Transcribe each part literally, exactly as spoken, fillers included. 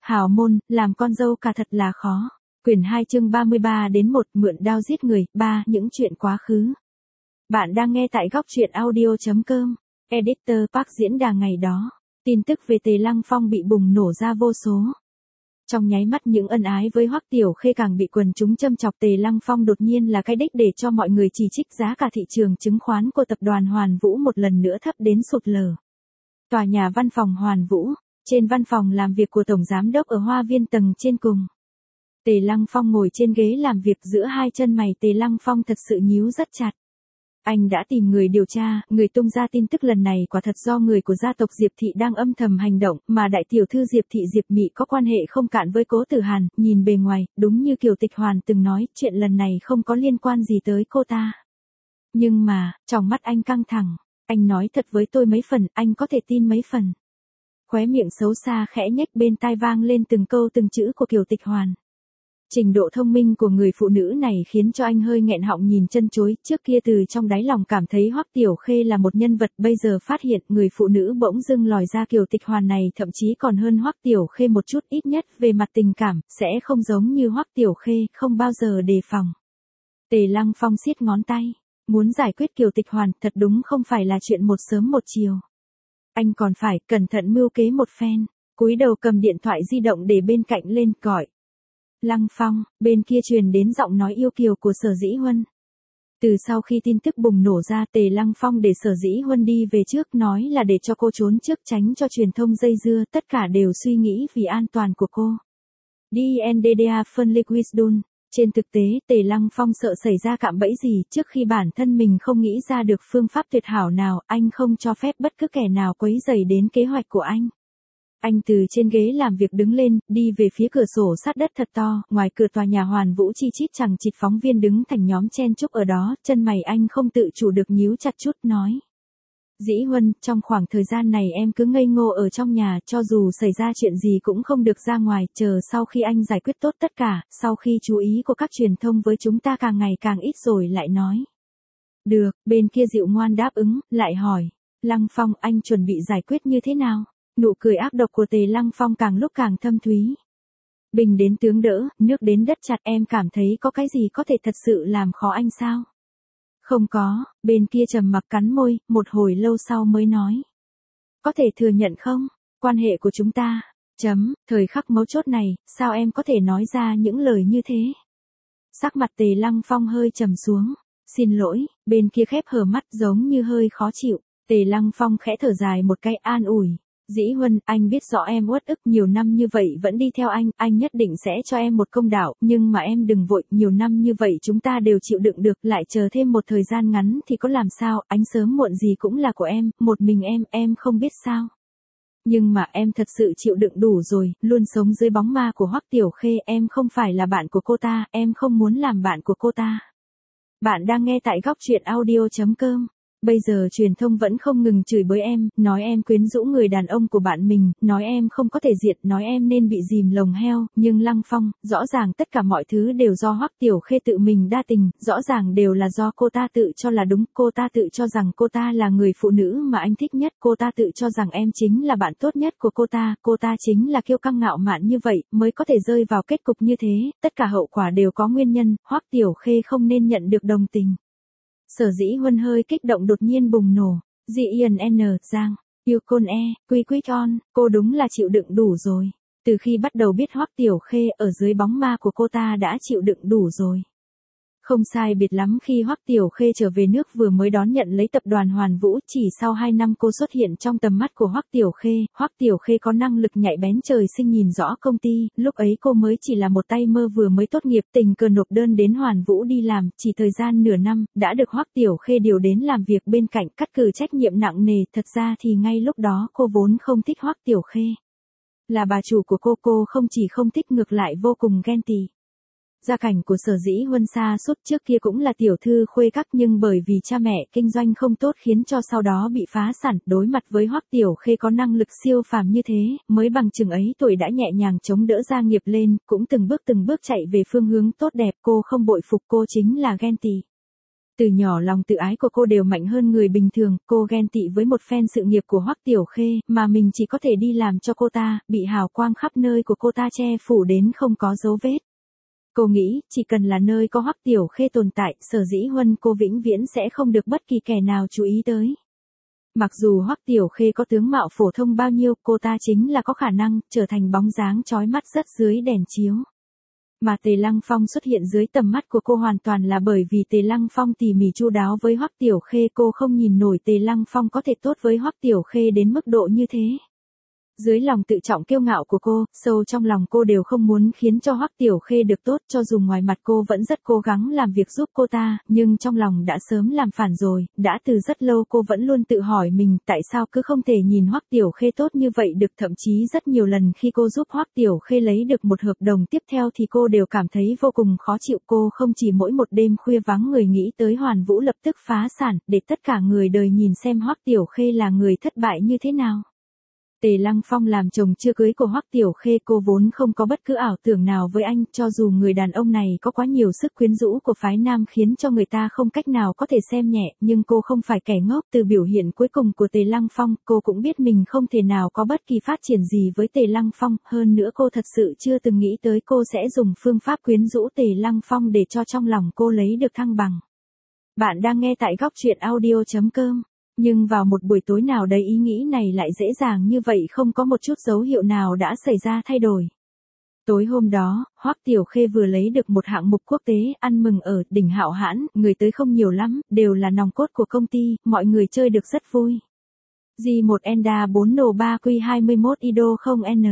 Hào môn, làm con dâu cả thật là khó. Quyển hai chương ba mươi ba đến một, mượn đao giết người, ba, những chuyện quá khứ. Bạn đang nghe tại góc truyện audio chấm com. Editor Park diễn đàn ngày đó. Tin tức về Tề Lăng Phong bị bùng nổ ra vô số. Trong nháy mắt những ân ái với Hoắc Tiểu Khê càng bị quần chúng châm chọc. Tề Lăng Phong đột nhiên là cái đích để cho mọi người chỉ trích. Giá cả thị trường chứng khoán của tập đoàn Hoàn Vũ một lần nữa thấp đến sụt lở. Tòa nhà văn phòng Hoàn Vũ, trên văn phòng làm việc của Tổng Giám đốc ở Hoa Viên tầng trên cùng. Tề Lăng Phong ngồi trên ghế làm việc, giữa hai chân mày Tề Lăng Phong thật sự nhíu rất chặt. Anh đã tìm người điều tra, người tung ra tin tức lần này quả thật do người của gia tộc Diệp Thị đang âm thầm hành động, mà đại tiểu thư Diệp Thị Diệp Mị có quan hệ không cạn với Cố Tử Hàn. Nhìn bề ngoài, đúng như Kiều Tịch Hoàn từng nói, chuyện lần này không có liên quan gì tới cô ta. Nhưng mà, trong mắt anh căng thẳng, anh nói thật với tôi mấy phần, anh có thể tin mấy phần. Khóe miệng xấu xa khẽ nhếch, bên tai vang lên từng câu từng chữ của Kiều Tịch Hoàn. Trình độ thông minh của người phụ nữ này khiến cho anh hơi nghẹn họng nhìn chân chối. Trước kia từ trong đáy lòng cảm thấy Hoắc Tiểu Khê là một nhân vật, bây giờ phát hiện người phụ nữ bỗng dưng lòi ra Kiều Tịch Hoàn này thậm chí còn hơn Hoắc Tiểu Khê một chút, ít nhất về mặt tình cảm, sẽ không giống như Hoắc Tiểu Khê, không bao giờ đề phòng. Tề Lăng Phong siết ngón tay, muốn giải quyết Kiều Tịch Hoàn thật đúng không phải là chuyện một sớm một chiều. Anh còn phải cẩn thận mưu kế một phen, cúi đầu cầm điện thoại di động để bên cạnh lên, gọi. Lăng Phong, bên kia truyền đến giọng nói yêu kiều của Sở Dĩ Huân. Từ sau khi tin tức bùng nổ ra, Tề Lăng Phong để Sở Dĩ Huân đi về trước, nói là để cho cô trốn trước, tránh cho truyền thông dây dưa, tất cả đều suy nghĩ vì an toàn của cô. đê en đê đê a phân liquidun. Trên thực tế, Tề Lăng Phong sợ xảy ra cạm bẫy gì, trước khi bản thân mình không nghĩ ra được phương pháp tuyệt hảo nào, anh không cho phép bất cứ kẻ nào quấy rầy đến kế hoạch của anh. Anh từ trên ghế làm việc đứng lên, đi về phía cửa sổ sát đất thật to, ngoài cửa tòa nhà Hoàn Vũ chi chít chằng chịt phóng viên đứng thành nhóm chen chúc ở đó, chân mày anh không tự chủ được nhíu chặt chút, nói. Dĩ Huân, trong khoảng thời gian này em cứ ngây ngô ở trong nhà, cho dù xảy ra chuyện gì cũng không được ra ngoài, chờ sau khi anh giải quyết tốt tất cả, sau khi chú ý của các truyền thông với chúng ta càng ngày càng ít rồi lại nói. Được, bên kia dịu ngoan đáp ứng, lại hỏi. Lăng Phong, anh chuẩn bị giải quyết như thế nào? Nụ cười ác độc của Tề Lăng Phong càng lúc càng thâm thúy. Bình đến tướng đỡ, nước đến đất chặt, em cảm thấy có cái gì có thể thật sự làm khó anh sao? Không có, bên kia trầm mặc cắn môi, một hồi lâu sau mới nói. Có thể thừa nhận không? Quan hệ của chúng ta, chấm, thời khắc mấu chốt này, sao em có thể nói ra những lời như thế? Sắc mặt Tề Lăng Phong hơi trầm xuống. Xin lỗi, bên kia khép hờ mắt giống như hơi khó chịu. Tề Lăng Phong khẽ thở dài một cái, an ủi. Dĩ Huân, anh biết rõ em uất ức nhiều năm như vậy vẫn đi theo anh, anh nhất định sẽ cho em một công đạo, nhưng mà em đừng vội, nhiều năm như vậy chúng ta đều chịu đựng được, lại chờ thêm một thời gian ngắn thì có làm sao, anh sớm muộn gì cũng là của em, một mình em, em không biết sao. Nhưng mà em thật sự chịu đựng đủ rồi, luôn sống dưới bóng ma của Hoắc Tiểu Khê, em không phải là bạn của cô ta, em không muốn làm bạn của cô ta. Bạn đang nghe tại góc truyện audio chấm com. Bây giờ truyền thông vẫn không ngừng chửi bới em, nói em quyến rũ người đàn ông của bạn mình, nói em không có thể diệt, nói em nên bị dìm lồng heo, nhưng Lăng Phong, rõ ràng tất cả mọi thứ đều do Hoắc Tiểu Khê tự mình đa tình, rõ ràng đều là do cô ta tự cho là đúng, cô ta tự cho rằng cô ta là người phụ nữ mà anh thích nhất, cô ta tự cho rằng em chính là bạn tốt nhất của cô ta, cô ta chính là kiêu căng ngạo mạn như vậy, mới có thể rơi vào kết cục như thế, tất cả hậu quả đều có nguyên nhân, Hoắc Tiểu Khê không nên nhận được đồng tình. Sở Dĩ Huân hơi kích động đột nhiên bùng nổ. G I N N, Giang, yêu côn e, quy quy on, cô đúng là chịu đựng đủ rồi. Từ khi bắt đầu biết Hoắc Tiểu Khê ở dưới bóng ma của cô ta đã chịu đựng đủ rồi. Không sai biệt lắm khi Hoắc Tiểu Khê trở về nước vừa mới đón nhận lấy tập đoàn Hoàn Vũ, chỉ sau hai năm cô xuất hiện trong tầm mắt của Hoắc Tiểu Khê, Hoắc Tiểu Khê có năng lực nhạy bén trời sinh nhìn rõ công ty, lúc ấy cô mới chỉ là một tay mơ vừa mới tốt nghiệp, tình cờ nộp đơn đến Hoàn Vũ đi làm, chỉ thời gian nửa năm, đã được Hoắc Tiểu Khê điều đến làm việc bên cạnh, cắt cử trách nhiệm nặng nề, thật ra thì ngay lúc đó cô vốn không thích Hoắc Tiểu Khê. Là bà chủ của cô, cô không chỉ không thích ngược lại vô cùng ghen tị. Gia cảnh của Sở Dĩ Huân xa sút, trước kia cũng là tiểu thư khuê các, nhưng bởi vì cha mẹ kinh doanh không tốt khiến cho sau đó bị phá sản, đối mặt với Hoắc Tiểu Khê có năng lực siêu phàm như thế, mới bằng chừng ấy tuổi đã nhẹ nhàng chống đỡ gia nghiệp lên, cũng từng bước từng bước chạy về phương hướng tốt đẹp, cô không bội phục, cô chính là ghen tị. Từ nhỏ lòng tự ái của cô đều mạnh hơn người bình thường, cô ghen tị với một phen sự nghiệp của Hoắc Tiểu Khê, mà mình chỉ có thể đi làm cho cô ta, bị hào quang khắp nơi của cô ta che phủ đến không có dấu vết. Cô nghĩ, chỉ cần là nơi có Hoắc Tiểu Khê tồn tại, Sở Dĩ Huân cô vĩnh viễn sẽ không được bất kỳ kẻ nào chú ý tới. Mặc dù Hoắc Tiểu Khê có tướng mạo phổ thông bao nhiêu, cô ta chính là có khả năng trở thành bóng dáng chói mắt rất dưới đèn chiếu. Mà Tề Lăng Phong xuất hiện dưới tầm mắt của cô hoàn toàn là bởi vì Tề Lăng Phong tỉ mỉ chu đáo với Hoắc Tiểu Khê, cô không nhìn nổi Tề Lăng Phong có thể tốt với Hoắc Tiểu Khê đến mức độ như thế. Dưới lòng tự trọng kiêu ngạo của cô, sâu trong lòng cô đều không muốn khiến cho Hoắc Tiểu Khê được tốt, cho dù ngoài mặt cô vẫn rất cố gắng làm việc giúp cô ta, nhưng trong lòng đã sớm làm phản rồi, đã từ rất lâu cô vẫn luôn tự hỏi mình tại sao cứ không thể nhìn Hoắc Tiểu Khê tốt như vậy được, thậm chí rất nhiều lần khi cô giúp Hoắc Tiểu Khê lấy được một hợp đồng tiếp theo thì cô đều cảm thấy vô cùng khó chịu, cô không chỉ mỗi một đêm khuya vắng người nghĩ tới Hoàn Vũ lập tức phá sản, để tất cả người đời nhìn xem Hoắc Tiểu Khê là người thất bại như thế nào. Tề Lăng Phong làm chồng chưa cưới của Hoắc Tiểu Khê, cô vốn không có bất cứ ảo tưởng nào với anh, cho dù người đàn ông này có quá nhiều sức quyến rũ của phái nam khiến cho người ta không cách nào có thể xem nhẹ, nhưng cô không phải kẻ ngốc, từ biểu hiện cuối cùng của Tề Lăng Phong, cô cũng biết mình không thể nào có bất kỳ phát triển gì với Tề Lăng Phong, hơn nữa cô thật sự chưa từng nghĩ tới cô sẽ dùng phương pháp quyến rũ Tề Lăng Phong để cho trong lòng cô lấy được thăng bằng. Bạn đang nghe tại góc truyện audio chấm com. Nhưng vào một buổi tối nào đấy ý nghĩ này lại dễ dàng như vậy, không có một chút dấu hiệu nào đã xảy ra thay đổi. Tối hôm đó, Hoắc Tiểu Khê vừa lấy được một hạng mục quốc tế, ăn mừng ở đỉnh Hạo Hãn, người tới không nhiều lắm, đều là nòng cốt của công ty, mọi người chơi được rất vui. G một Enda bốn N ba Q hai mốt Ido không N.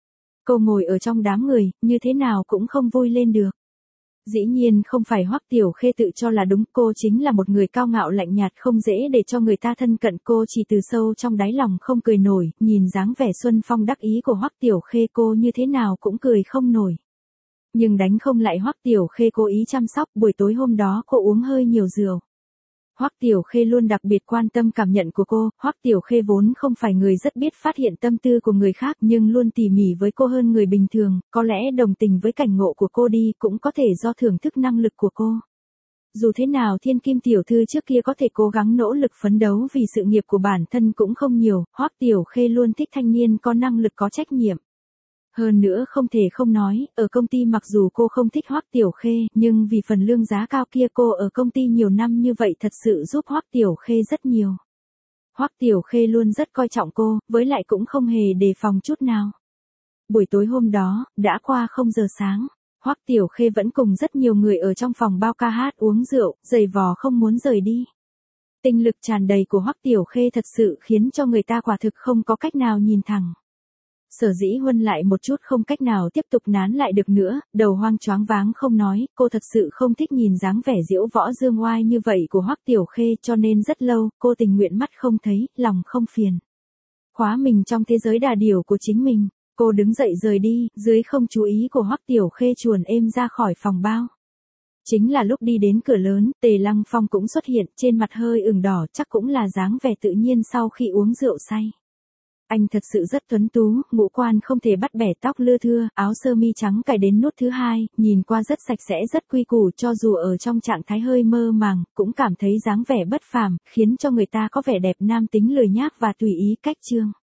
Cô ngồi ở trong đám người, như thế nào cũng không vui lên được. Dĩ nhiên không phải Hoắc Tiểu Khê tự cho là đúng, cô chính là một người cao ngạo lạnh nhạt không dễ để cho người ta thân cận, cô chỉ từ sâu trong đáy lòng không cười nổi, nhìn dáng vẻ xuân phong đắc ý của Hoắc Tiểu Khê cô như thế nào cũng cười không nổi. Nhưng đánh không lại Hoắc Tiểu Khê cố ý chăm sóc, buổi tối hôm đó cô uống hơi nhiều rượu. Hoắc Tiểu Khê luôn đặc biệt quan tâm cảm nhận của cô, Hoắc Tiểu Khê vốn không phải người rất biết phát hiện tâm tư của người khác nhưng luôn tỉ mỉ với cô hơn người bình thường, có lẽ đồng tình với cảnh ngộ của cô đi, cũng có thể do thưởng thức năng lực của cô. Dù thế nào Thiên Kim tiểu thư trước kia có thể cố gắng nỗ lực phấn đấu vì sự nghiệp của bản thân cũng không nhiều, Hoắc Tiểu Khê luôn thích thanh niên có năng lực có trách nhiệm. Hơn nữa không thể không nói, ở công ty mặc dù cô không thích Hoắc Tiểu Khê, nhưng vì phần lương giá cao kia cô ở công ty nhiều năm như vậy thật sự giúp Hoắc Tiểu Khê rất nhiều. Hoắc Tiểu Khê luôn rất coi trọng cô, với lại cũng không hề đề phòng chút nào. Buổi tối hôm đó, đã qua không giờ sáng, Hoắc Tiểu Khê vẫn cùng rất nhiều người ở trong phòng bao ca hát uống rượu, giày vò không muốn rời đi. Tinh lực tràn đầy của Hoắc Tiểu Khê thật sự khiến cho người ta quả thực không có cách nào nhìn thẳng. Sở Dĩ Huân lại một chút không cách nào tiếp tục nán lại được nữa, đầu hoang choáng váng không nói, cô thật sự không thích nhìn dáng vẻ diễu võ dương oai như vậy của Hoắc Tiểu Khê, cho nên rất lâu, cô tình nguyện mắt không thấy, lòng không phiền. Khóa mình trong thế giới đà điểu của chính mình, cô đứng dậy rời đi, dưới không chú ý của Hoắc Tiểu Khê chuồn êm ra khỏi phòng bao. Chính là lúc đi đến cửa lớn, Tề Lăng Phong cũng xuất hiện, trên mặt hơi ửng đỏ, chắc cũng là dáng vẻ tự nhiên sau khi uống rượu say. Anh thật sự rất tuấn tú, ngũ quan không thể bắt bẻ, tóc lưa thưa, áo sơ mi trắng cài đến nút thứ hai, nhìn qua rất sạch sẽ rất quy củ, cho dù ở trong trạng thái hơi mơ màng, cũng cảm thấy dáng vẻ bất phàm, khiến cho người ta có vẻ đẹp nam tính lười nhác và tùy ý cách chương.